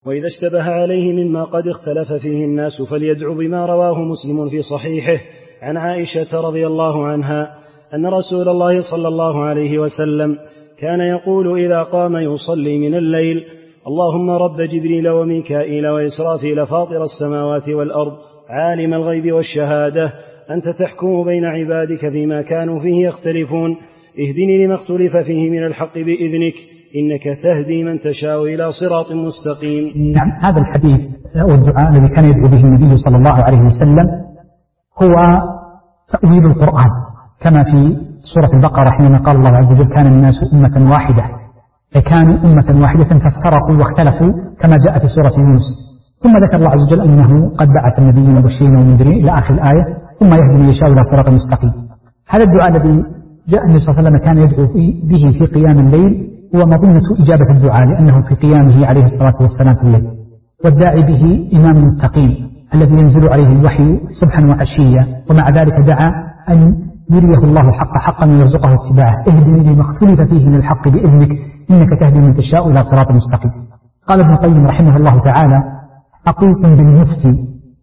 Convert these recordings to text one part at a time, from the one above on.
وإذا اشتبه عليه مما قد اختلف فيه الناس فليدعو بما رواه مسلم في صحيحه عن عائشة رضي الله عنها أن رسول الله صلى الله عليه وسلم كان يقول إذا قام يصلي من الليل: اللهم رب جبريل وميكائيل وإسرافيل فاطر السماوات والأرض عالم الغيب والشهادة أنت تحكم بين عبادك فيما كانوا فيه يختلفون اهدني لما اختلف فيه من الحق بإذنك إنك تهدي من تشاء إلى صراط مستقيم. نعم، هذا الحديث والدعاء الذي كان يدعو به النبي صلى الله عليه وسلم هو تأويل القرآن، كما في سورة البقرة حينما قال الله عز وجل: كان الناس أمة واحدة، فكانوا أمة واحدة فافترقوا واختلفوا، كما جاء في سورة يونس. ثم ذكر الله عز وجل أنه قد بعث النبيين مبشرين ومنذرين إلى آخر الآية، ثم يهدي من يشاء إلى صراط مستقيم. هذا الدعاء الذي جاء النبي صلى الله عليه وسلم كان يدعو به في قيام الليل هو مظنة إجابة الدعاء، لأنه في قيامه عليه الصلاة والسلام في الليل، والداعي به إمام المتقين الذي ينزل عليه الوحي صبحا وعشيا، ومع ذلك دعا أن يريه الله الحق حقا ويرزقه اتباعه. اهدني لما اختلف فيه من الحق بإذنك إنك تهدي من تشاء إلى صراط مستقيم. قال ابن القيم رحمه الله تعالى: حقيق بالمفتي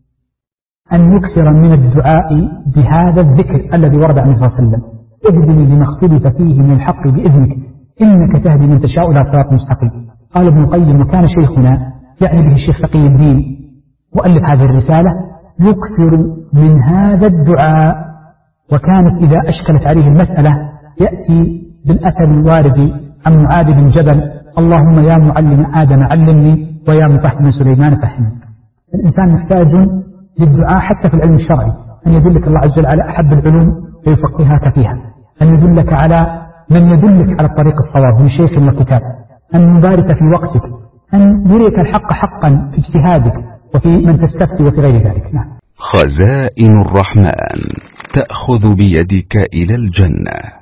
أن يكثر من الدعاء بهذا الذكر الذي ورد عن النبي صلى الله عليه وسلم: اهدني لما اختلف فيه من الحق بإذنك إنك تهدي من تشاء إلى صراط مستقيم. قال ابن القيم: وكان شيخنا يعني به الشيخ تقي الدين مؤلف هذه الرسالة يكثر من هذا الدعاء، وكانت إذا أشكلت عليه المسألة يأتي بالأثر الوارد عن معاذ بن جبل: اللهم يا معلم آدم علمني ويا مفهم سليمان فهمني. الإنسان محتاج للدعاء حتى في العلم الشرعي، أن يدلك الله عز وجل على أحب العلوم ويفقهك فيها، أن يدلك على من يدلك على الطريق الصواب من شيخ وكتاب، أن يبارك في وقتك، أن يريك الحق حقا في اجتهادك وفي من تستفتي وفي غير ذلك. نعم. خزائن الرحمن تأخذ بيدك إلى الجنة.